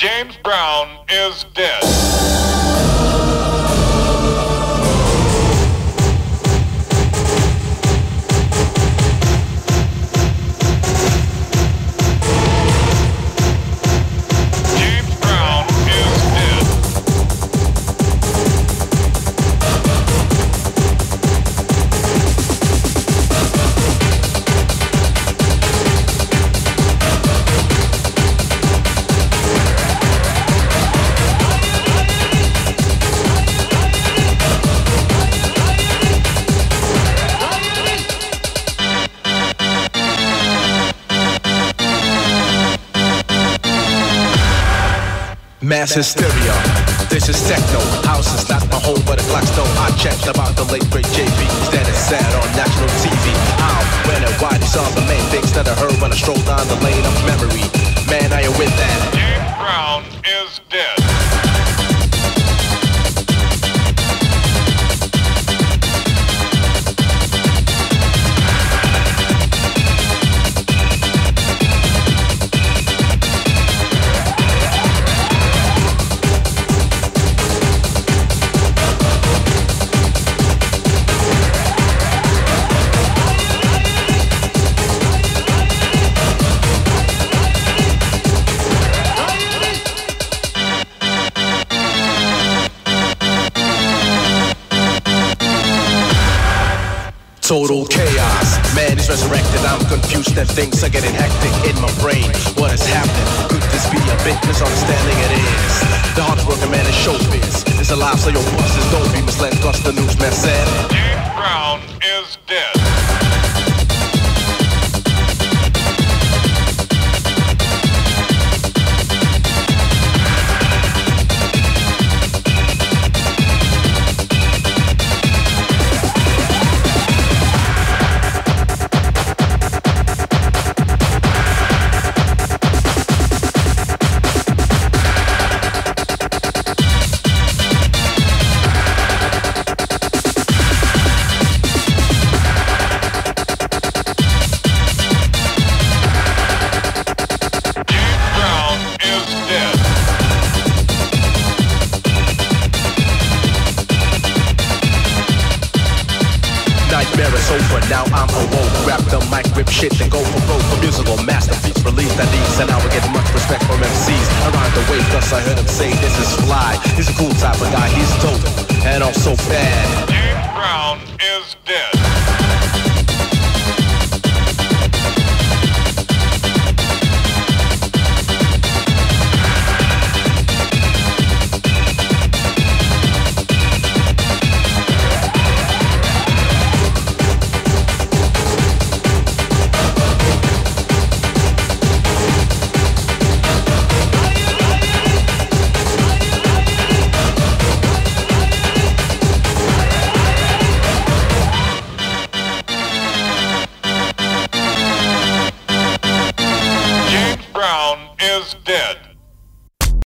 James Brown is dead. Mass hysteria, this is techno. House is not my home, but a Glockstone. I checked about the late great JB, that is sad on national TV. How, when, and why, these are the main things that I heard when I strolled down the lane of memory. Man, are you with that? James Brown is dead. Total chaos, man is resurrected. I'm confused and things are getting hectic in my brain. What is happening? Could this be a big misunderstanding? It is. The hardest working man in showbiz is alive, so your bosses don't be misled, cause the newsman said James Brown is dead. Now I'm awoke, grab the mic, rip shit, and go for broke. A musical masterpiece, release that these, and I will get much respect from MCs around the way, thus I heard him say this is fly. He's a cool type of guy, he's dope, and also bad. James Brown is dead. Brown is dead.